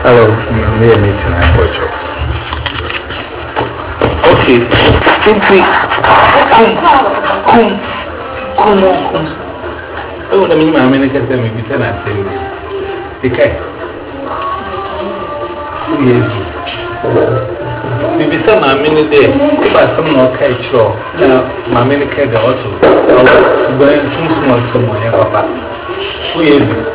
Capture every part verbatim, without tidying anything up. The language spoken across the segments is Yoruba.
Hello, me a meeting I watch. Okay, simply come, come, come, come. I want to meet my American semi bitter and say, okay. Yes, maybe some minute there, if I some more catch or my American also, I was going to small somewhere, Papa. Who is it?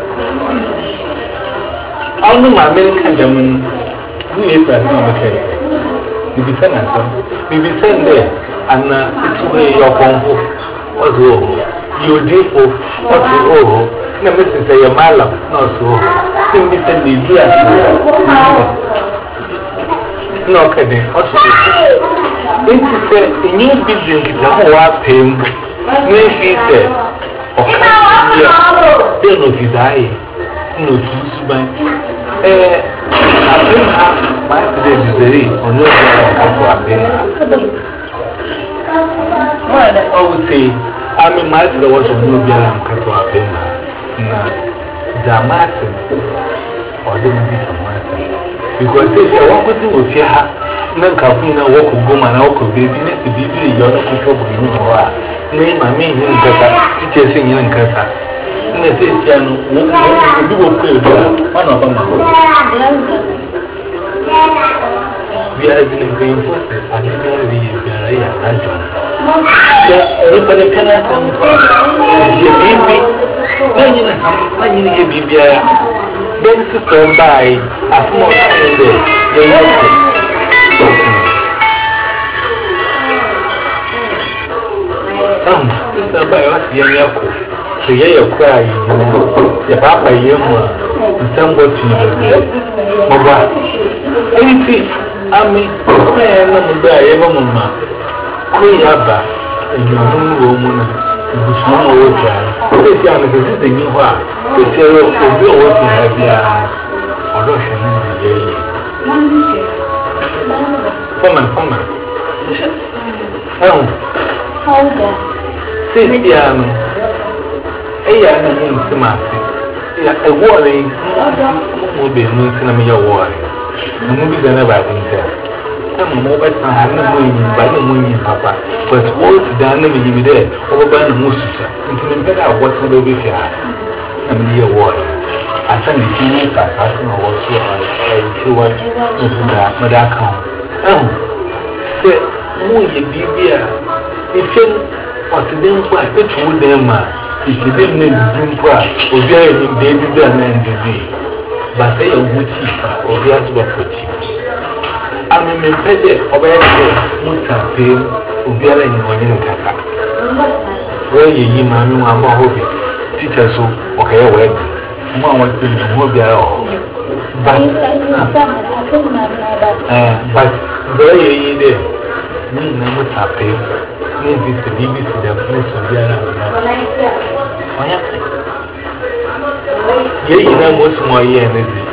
I know my American German. Who is that? Okay. Maybe send us some. Maybe send there. And it's where your phone was over. You did for what's over. No, Missus Say your malam, no, so. Simply send the dear. No, kidding. Also, it's a new business. The whole paying. Maybe say, okay, they know to die. No, to buy. Eh, I think my today is very on your I would say, I mean, my today was on your Bialam Kato Abena. The Martin or didn't be some Martin. Because if I walk with you with your hat, no Kafina walk with Goma and Alco baby, next to be you're not control with you. Name my main in Kata, teachers in Kata. I say, Piano, you will play one of them. We are in the green forces, and you know, we are a John. Look at the penalty. You baby, when you have when you give me beer, then sister by a small time there. They um, sister by us, young. So you cry, your papa, you know, somewhat to you. Mama, anything, I mean, I am not a mamma. We have that, and your own woman, who's no water. This young is a new one. This year will be what you have here. Or Russian in the day. Woman, woman. Oh, hold on. Sit piano. I am in Simasi. A warning will be moving to me your warning. The movies are never in there. Some mobile son have no money by no money, Papa. But what's done in me there over by the Mususa into the better of what's going to be here. I'm the warning. I send the seniors as I know also I two one into that Madaka. Oh, say, who you be here? If you want to them, why it's with them. If you didn't need to drink water, or there in baby and the but say a good chief or the husband for chief. I mean, in Pede, or where Muta pay, or be in one Kaka. Where ye, mammy, I'm a hobby. Teacher, so, okay, wait. One was in the hobby. But, but, very ye there. Me, Muta pay. Maybe the B B C the place of the yeah, you know, most more year energy.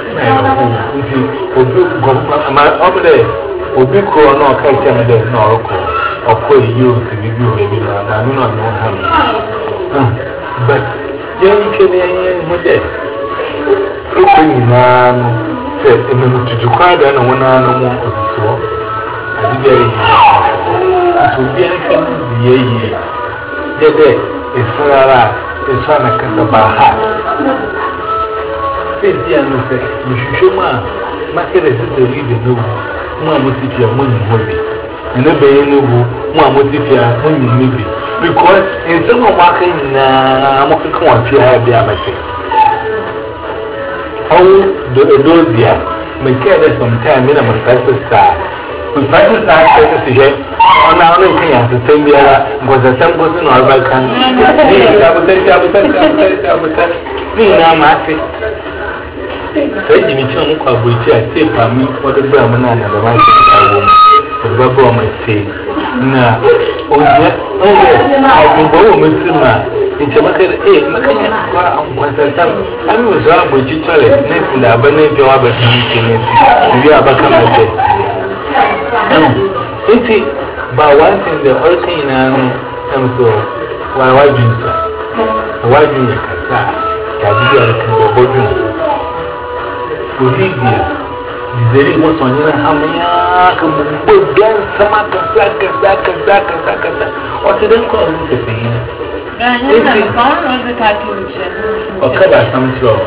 My over there, Obi Crow, no, can't tell me there's no or put you to be you, maybe I'm not know how. But, yeah, you can hear me there. Open now, said, and then to quite an one no more of the swamp. I did very to be anything, ye, ye, there is Sarah, is one a Casabaha. Say, dear, no, say, you should show my market as the leader, no, one would if your money hobby, and a bay no, one would if your money maybe. Because in some of walking, I'm walking on fear, I have the amateur. Oh, those dear, may care some time in a manifesto star. We find this answer to say, on our own thing as the same year was a sample in our Balkan. Nina Mati said, Jimmy Chonka, which I say for me for the Brahman and the right of the Babu might say. Now, oh, yes, I've been born with Sima. It's a matter of eight, Macam, was a son. I was up with each other, next in the abandoned job at the we are back on my day. It's but one thing the hurricane and so why why do so? Why do you cassa? Can you get a bedroom? Olivia, Zeri was on your hammer, come with dance, some other sacker, sacker, sacker, sacker. Or to them call it a thing. Or cover some throw.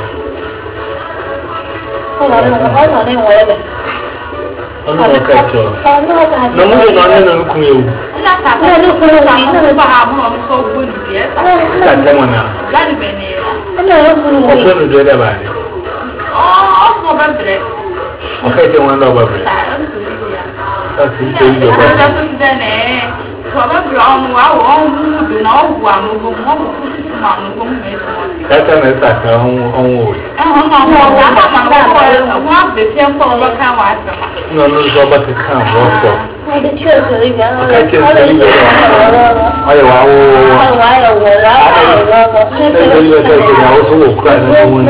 Oh, I don't know whether. Oh, no, catch you. No more than no clue. Not a look for a so good. Yes, I don't know. That is many. I don't know about it. Oh, no, but okay, you want to know about it. That's it. Probably on our own, you know, one of them. That's an attack on wood. No, no, go back to come also. The church, I can see you. I also will cry.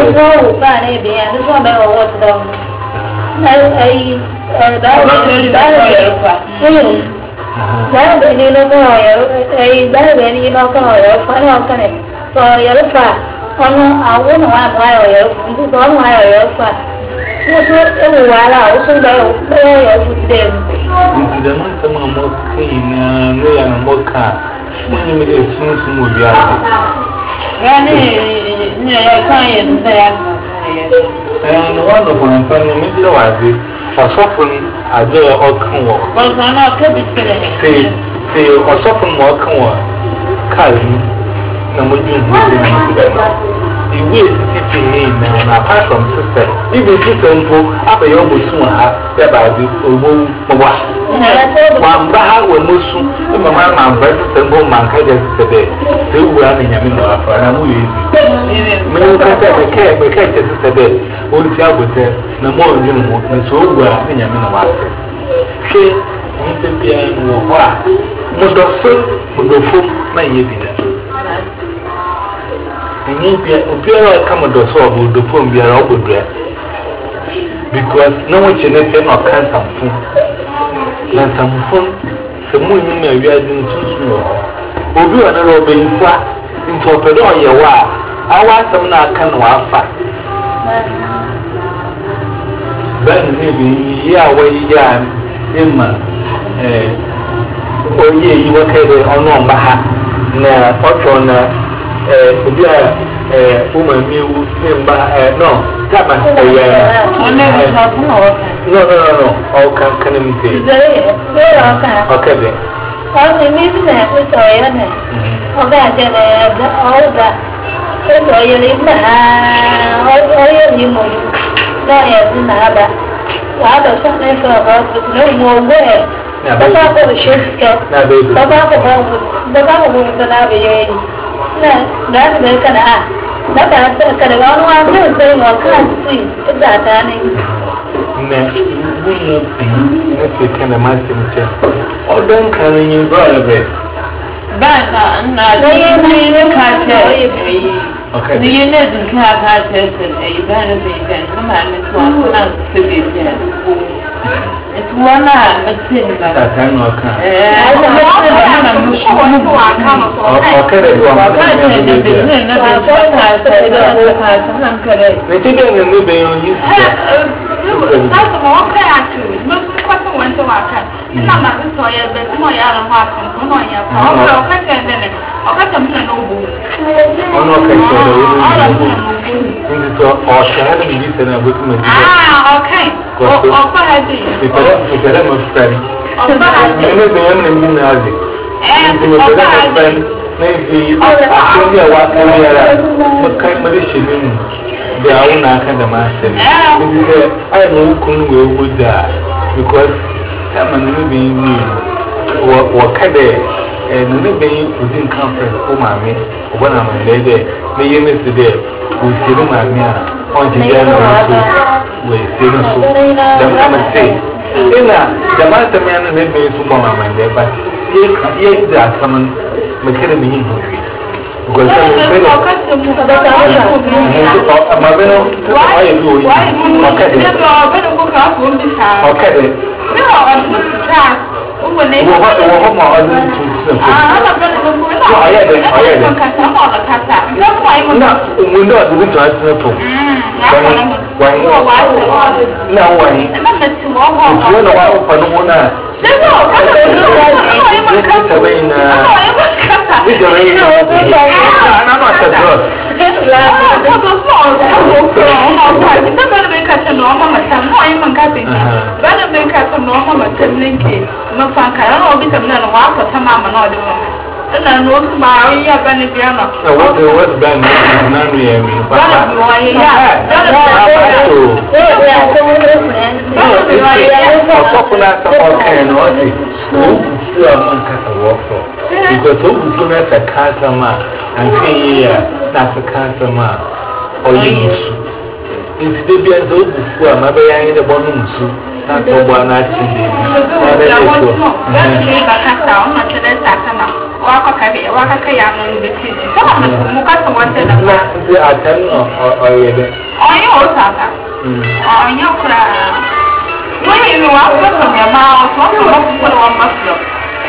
Đó bên đi nó có hỏi ấy đó bên đi nó có hỏi phải không cái này rồi ở phải con áo nó ngoài ngoài rồi cũng có ngoài rồi phải nó số cái ngoài là ở số đâu đây ở phụ đền thì đó nó sẽ mà một cái nơi là một cả mình mới được xuống xuống một việc cái này này cái gì đây eh no one of them fan me di wa di osofun aje okan wo bon kan na ke bi sele se se osofun mo okan wo kai na mo ju mo se na se ba iwe titi fi na na apart from sister even sister mpo aba yo bosu ha ya ba di obo mo wa wa mba ha we musu e mama ma mba sister mpo man ka je sister de se wu na nyame no afa na mu yi me ka se me ke me ke je sister de o ti abote na mo onju mo na so wu na nyame no afa she ni pe bia no wo a mo do so mo do fu na ye bi da ni bia obiara kama do so obo do fu biara obodo because no one can say no cancer phone na some phone se mu nyi ma wi adin sunsun o obi wa na ro be nfa nti opedo ye wa awa asem na aka no afa ben ni bi ya wa ya emma eh oye yi wa kai de ono mba ha na ocho na eh obi a eh uma miu mba eh no tama eh no no no no all can can me say okay then oh me me na ko so ya na o ga je na o ga ko so ya ni na o o ya ni mo no ya ni na ba wa da so na so ba no mo we baba ko shirka baba ko baba ko na be ye na da ne kana da ka ka da wani wa ko sai wa kan si da ta ne ne bunu bi ne se kana ma se mche odan kan yin bro ebe ba ka na ne ne ne ka ce okay ni ne din ka ka ce sai ba ne be kan kuma ne to na se be ya it's one uh machine that time no can eh no na no so one to aka no so okay dey go on ka dey dey dey na dey so ka say dey ka san kare we ti dey no be on you that's more ka actually most kwata one to aka na na so ya be mo ya ran ha kan ko no ya pa o ka ka dey o ka tam na no bu ono ka so dey ni to o shahada bi se na bu tu ah okay o o pa hadi Ìfẹ̀lẹ́ mọ̀ fẹ́ni. Ọ̀pá àti ẹni bẹ̀rẹ̀ mọ̀ ní nàázì. Ìfẹ̀lẹ́ mọ̀ fẹ́ni ní ibi àkóní ẹ̀wà kẹ́lẹ́ ẹ̀rá mọ̀lẹ́ ṣe nínú bí àwọn náà ká dà máa ṣe. Ní sẹ́ ayé mọ̀ ń kún wẹ̀ owó dà because táàmà nínú bí ní wọ̀ kẹ́dẹ̀ ẹ̀ nínú bí òdì nǹkan fẹ́ ó màmí ọ̀bọ̀n náà mọ̀ lẹ́dẹ̀ ní yé ní sí dẹ̀ kò sí ní màmí à wọ́n ti dẹ́ ẹ̀rọ so wẹ̀ sí ní so dàmú náà sè ina jama'a ta mai nan ne su ba mamman da ba ye ye da saman makira mi yin hobi ko sai sai ko ka ce mu da ta ba amma bano ta waye do yi okay ne ba bano ko ka ko bi sa okay ne no an ta ko ne wo ho wo ho ma an tu the phone. Ah, I'm not going to go. Oh, yeah, then, oh, yeah, then. I'm all the cat. That's why I'm not. We know the winter has no phone. Why? No, why? I'm not to walk on. You know what? Open one. No, I'm not away now. I'm not a drug. It's not going to make us a normal. I'm not getting better make us a normal. Linky, no fun. I don't know if I'm not a walk or some mamma or the woman. And I know my eye, Benidiana. I want to work Ben, none me. Because who soon as a customer and see that's a customer or you. It's the beers of the four, my baby, the bottom soup. That's all one I see. I want to know. That's a cat down, not to let that come out. Walk a cafe, walk a kayak in the kitchen. Some of them who got the one said, I tell you, or you also have. Or you cry. When you walk from your mouth, what you want to put on my floor.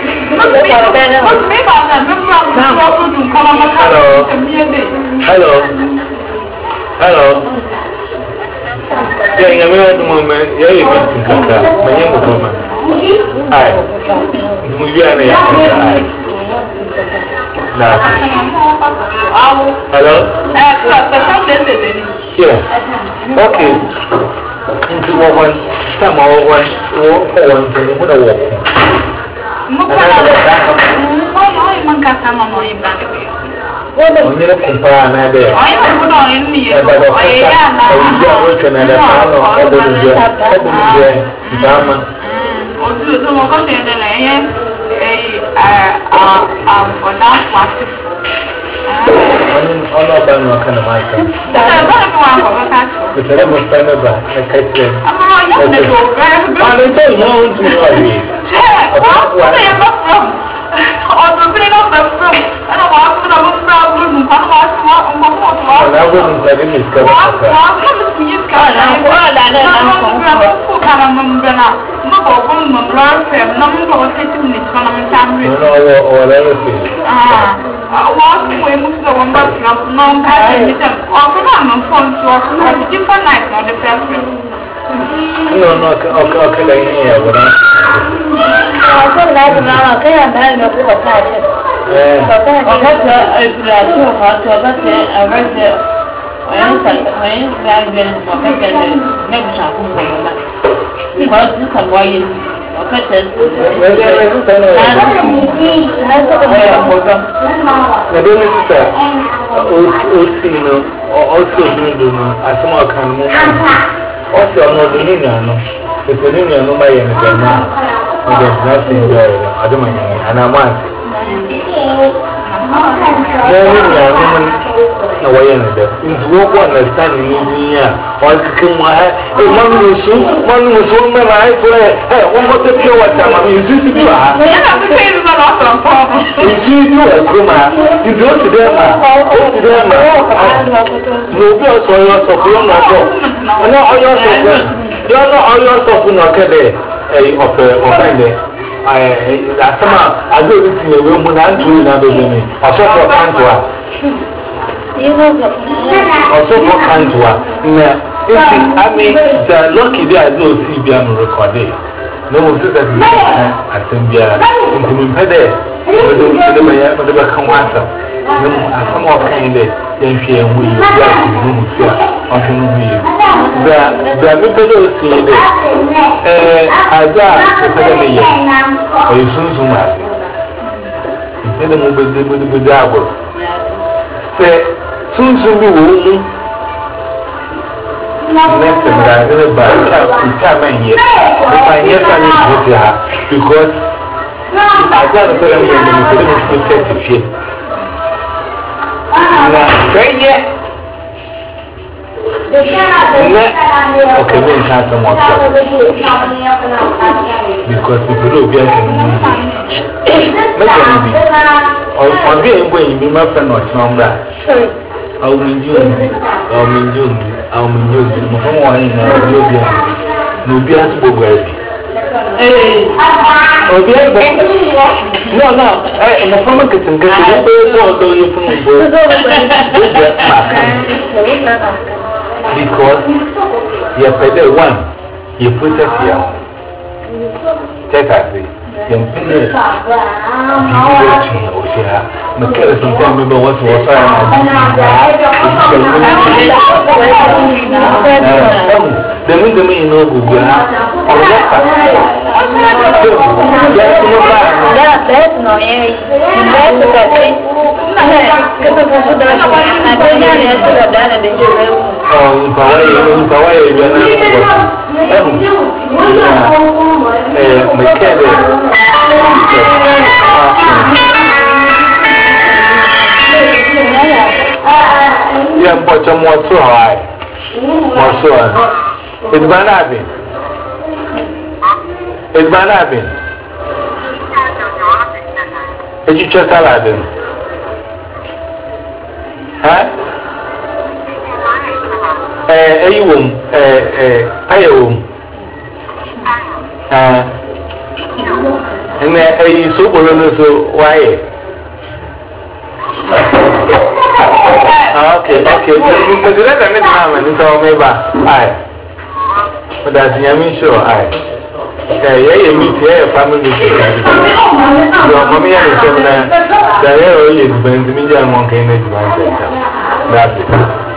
Hello. Hello. Yeah, in a minute moment, yeah, you can think that. My name is Roman. Hi. We are here. Hello? Yeah. Okay. Into one, some of one, one, one, one, one. What do you compare another? I don't know in me. I don't know. I don't know. I no, no, okay, okay, okay, here. I don't like now. Okay, I'm not going to watch it. Yeah. Okay, I got to hot to that. I read it. When I been okay, maybe something like that. Because this is why you okay. Also, as someone can move. Also, no, the union, no. It's a union, no, by any man. There's nothing there. I don't mind. And I want it. No, I am there. It's what one understanding in here. Or can I? A man was so, one was so my life. Hey, one was the pure water. I mean, you see, you are. You see, you are Kuma. You go to them. Go to them. No, you are so yours of your no. No, all your stuff. You are not all your stuff in a day. A offender. I, that's some. I do this in a room when I'm doing another woman. I saw for Cantua. Also for Cantua. I mean, the lucky day I do see Biam recorded. No one says that I think we are into me. But the come answer. No, as some of kind of then she and we are until we the people see it. I got a soon so much. Instead of moving with the double. Say, soon soon be woman. Next time I go back to time here. If I hear something with her, because I got to tell them to protect the fear. Right yet. Okay, we can't some more because people don't be able to or be when you be my friend or number. I'll mean you, I'll mean you, I'll mean you, no one in no be as well. Obi ebe. No, no. Eh, my phone is in case you go to your phone. Because you pay the one, you put it here. Check out the Yampini. Because sometimes we want to water the mean the mean no good. That's no, eh? Oh, in Hawaii, in Hawaii, you are not. Eh, mechanic. Yeah, but I'm more so high. More so. It's banana. It's banana. It's just salad. Huh? Eh, eh, you eh, eh, pay room. Ah, and eh, so so why? Okay, okay. But the other next time, and so maybe I. But that's the I'm sure I. Yeah, yeah, meet here, family meeting. Your mommy and so now, the air is bent to me, and one can make one. That's it.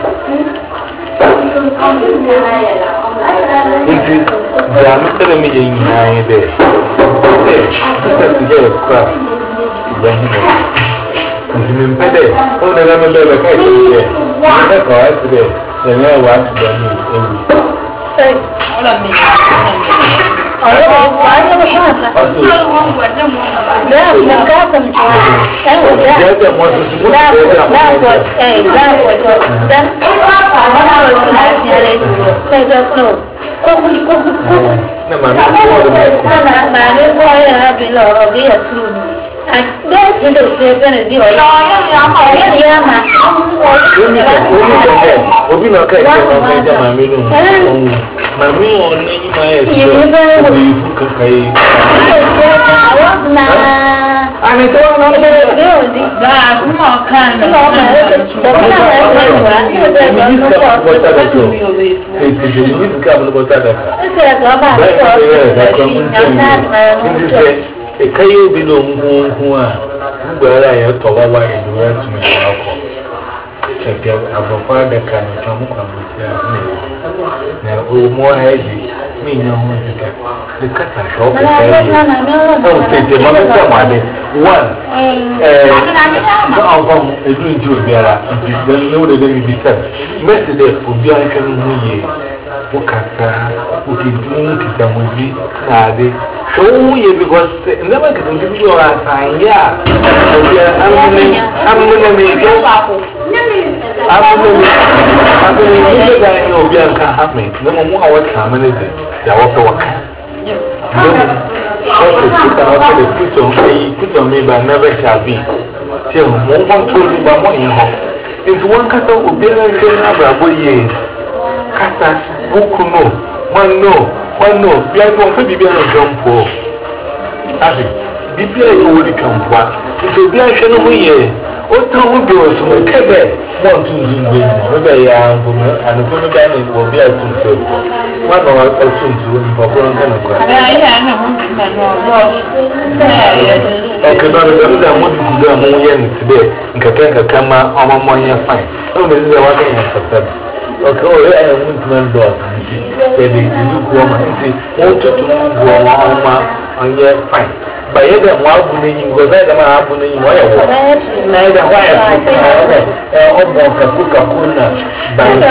It is the American meeting nine days. This is to get a crap. Nti mpede o na na mbe be kai se na ko asbe na na wa asbe ni ewu eh ola mi ola wa ya ma pasa ola wa wa na mo na na ka sa mi eh o da da mo su da da ko eh da ko da na na wa na ya le sai da ko ko ko ko na ma na na na ne ko ya bi lo ro bi ya tu I don't think it's going to do it. Yeah, ma. Obi na ka ise na ka jama mi no. Ma mi on ni ma e so. Obi fu ka kai. Na. Ani to na na de. Ga kuma kan. No ma. To na na na. Mi ska bota da to. E ti de mi ska bota da ka. E se ga ba. E kayo bi no hu hu a gbara ya to wa wa e do to me akọ e pe afofa de ka no to mo kwa mo ti a na o mo ha ji mi nya hu sika de ka ta sho ko sai o te te ma me ma de one eh no awon e du nti obi ara nti de no de de bi sa message de obi ara kan hu ye o kasa o ki dun ki ta mo ji na de so ye because never get into your sign yeah I'm gonna I'm gonna make it I'm gonna I'm gonna make it no be an can happen no more our time is ya wo pe waka no so to put on the put on me put on me but never shall be till mo want to do ba mo in ho into one kasa obi na se na bra bo ye kasa buku no one no one no bi a to fe bibia no jampo abi bibia yo wori kampa nti obi a hwe no ho ye o to ho bi o so kebe mo ntu zumbe no be ya mbo no anu ko no ga ni obi a tu so wa no o tu ntu ni ko ko nka na kwa ya ya na ho na no no okay no no da mo di kuda mo ye ni tibe nka kan ka kama o mo mo ye fine o me ze wa ga ya sasa okay o ya mo ntu man do nti e di du ko ma nti mo to to mo mo ma onye fine but you don't want to name go there ma happen ni mo ya wo na ida wa ya eh o mo ka ku ka ku na ba na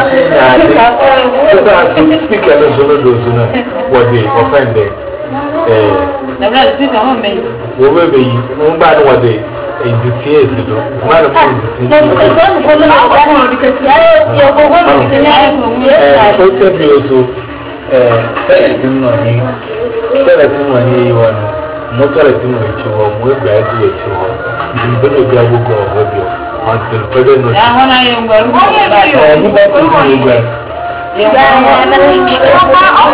so that speak and so no do so na what they offend eh na bra speak on me wo we be yi mo ba no what they in the tears do ma na mo in the tears no so no no ba no because ya yo go go because ya eh so te bi so eh say tin no ni say tin no ni yo no motor ti mo ti wo mo gba di e ti wo ni be no bi agogo o bi o until further notice ya wona yo ngwa ru ba ni ba ko ni gba Yeah, I'm going to be able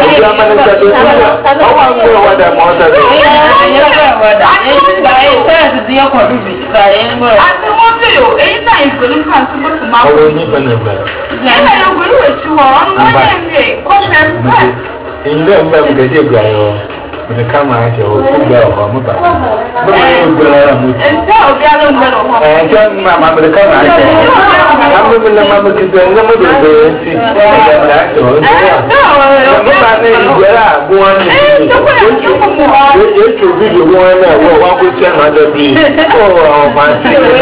with the camera, I will put bell or mobile. No, you go and tell my mamma the camera. I'm moving the mamma to the number of the see. That's all. You should be the one that will with your mother. Oh, my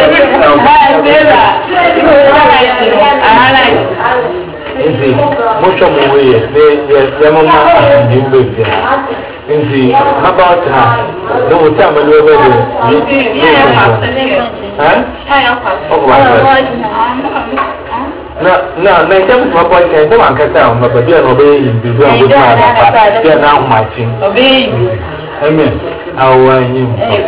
Inzi, mucho muwe, the mama and you live there. Inzi, how about her? No time when you were there. Huh? Oh, my God. No, no, no, tell me my boy can come and cut down, but you're obeying the girl with my papa. You're now marching. Obey. Amen. How are you?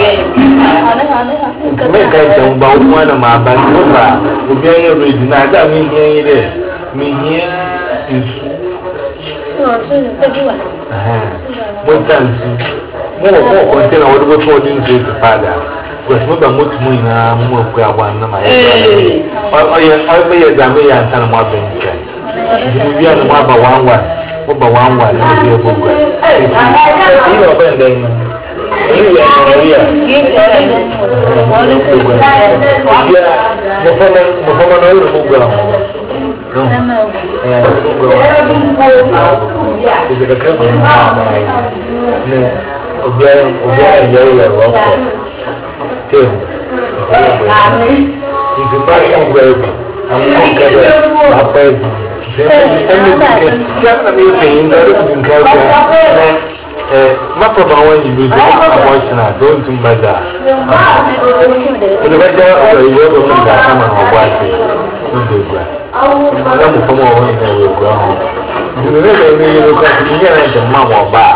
Make I don't bow one of my back over. We'll be able to not have me here. Me here is no, so the good. What times more more container what we call in the father. Because not a much more in a more grab one. My oh, yeah, I'll be a damn and tell my bench. We are the one one one, over one one, and be a book. You are bending. You are here. Yeah, no, yeah, it's a couple of Obey, obey, you're welcome. Tim, it's a passion wave. I'm not going to have a meeting in Calgary. My problem when you lose emotional, don't do better. The better of the other thing that come and watch it. I'm from over in the ground. You never knew that you had a mamma bar.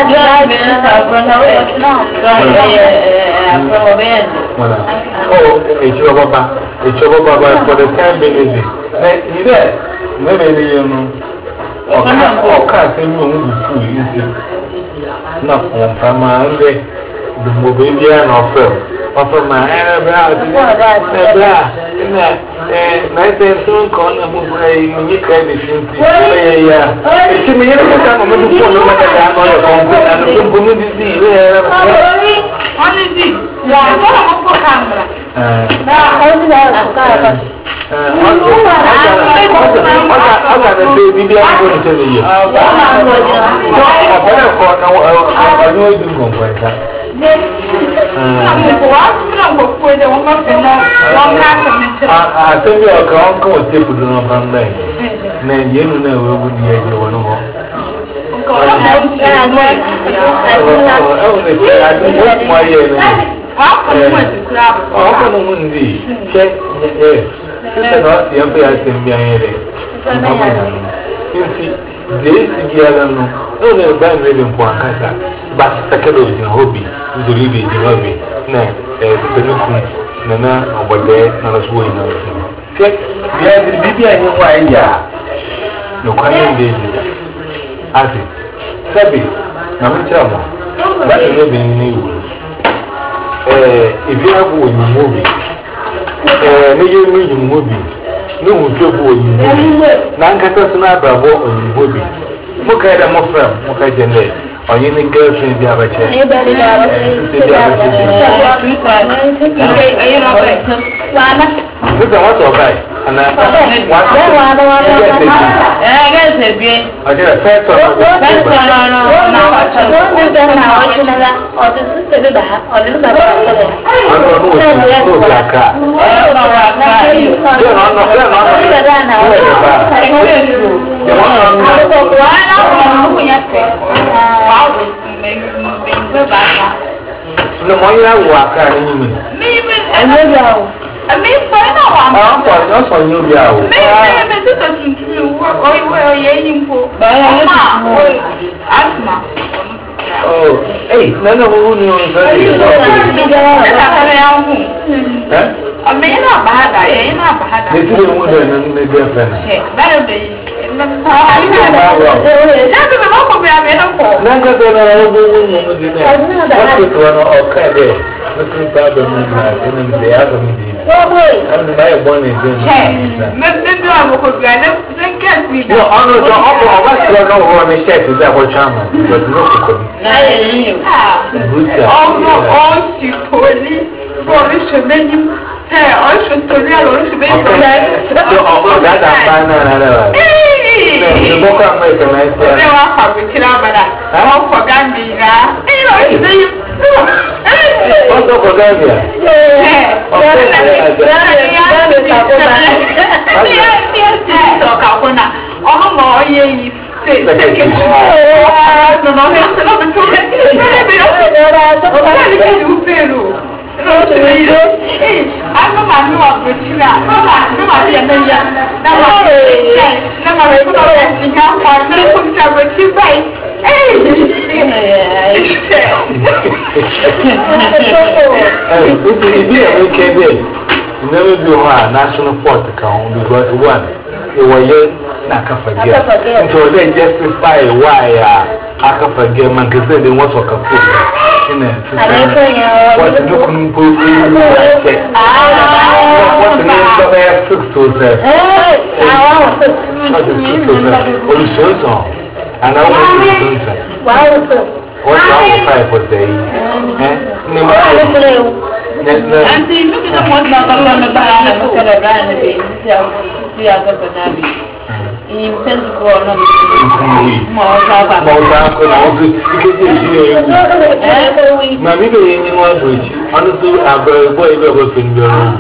Oh, it's your papa, it's your papa for the time being. You there? Maybe you know, or can't say you fool easy. Not from Family, the Mobilian offer. Offer my hair about nice and soon corner move away when you can be simply. Yeah, it's me. I'm going to phone no matter how much I'm going to go to see. Honestly, I'm going to put camera. Now, how did I I'm going to say, maybe I'm going to tell you. I'm going to do it. I think you are going to go to the Monday. Then you know, we would hear you one more. I don't want my year. How can you want to grab? How can you want to check? Yes, sister, not the empire in Bianere. You see, this is the other no. No, no, bad reading for Ankasa. But second is a hobby. Is a really hobby. No, sister, no, Nana, over there, not as well. Check, yeah, the baby I know why, yeah. No, can't be as it. Sabi, Namachama. That is not being new. If you have a movie, you need a movie. No one to go in movie. Nankata Bravo on movie. Mokada Mofra, Mokajane, or any girlfriend, the other chair. Look at what's all right. And I guess it's bien. I did a first one. First one, no, no, no. We've done now, or the sister, or the other. I don't know who's that car. I don't know what car you are. I don't know. I mean, I know I'm on you. Maybe this doesn't do work or you were yelling for asthma. Oh, hey, none of who knows that. I mean, not bad. I ain't not bad. They didn't want to get a friend. Better be. Hey, I should tell you, I should be that. Oh, that's a fine. The book I'm making, I say, I want to kill her. I won't forget me. What's up for Gambia? Yeah, I'm a man who are good. I'm a man who are young. I'm a national fort account because one, you were young, I can forget. So they justify why I can forget man because they want to cook. In a what's the looking for? What's the name of their six to say? Not the six to say. Oh, so so. And I want to say, what's the five for say? And see, look at what not on the banana, look at a brand new. In Pensacola, no more. Mammy, you want to eat. Honestly, I'm very boy ever in your room.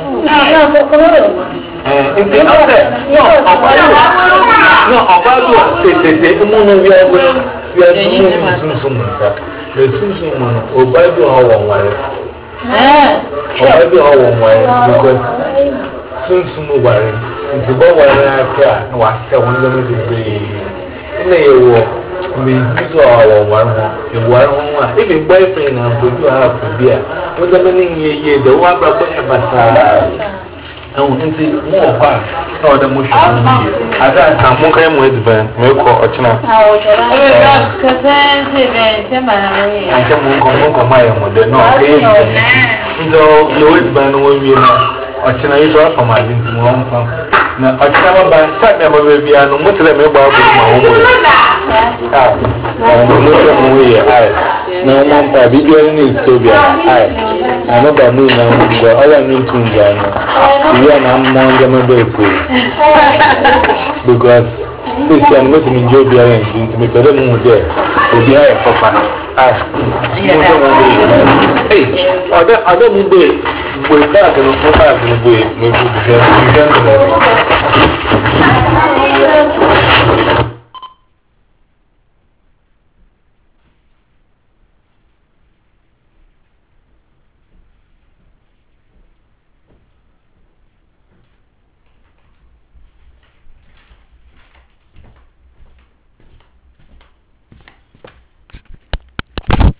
No, about you say, say, the moon, we are we are soon, soon, the soon, or by the hour one. Or by the hour one, because soon, soon, worry. It's about what I cry. No, I said one of them to be in the war. I mean, this is our one. The one, if a boyfriend and put you out for beer, what's the meaning ye, the one brother Bassa? Oh, and see more fast. No, the motion. I got some more time with Ben, milk or china. How would you say, I can move on my own. The no, so you would ban when we know. I can use off for my into one farm. Now, I can buy such a baby and what to let me about my own way. Ah, no way. I no one for video news to be. I I know about me now. All I need to know. You are not more than a baby. Because this is not in Jobia and to make a little there. Will be a papa. Ah, hey, other other movie. We back and we back and we we we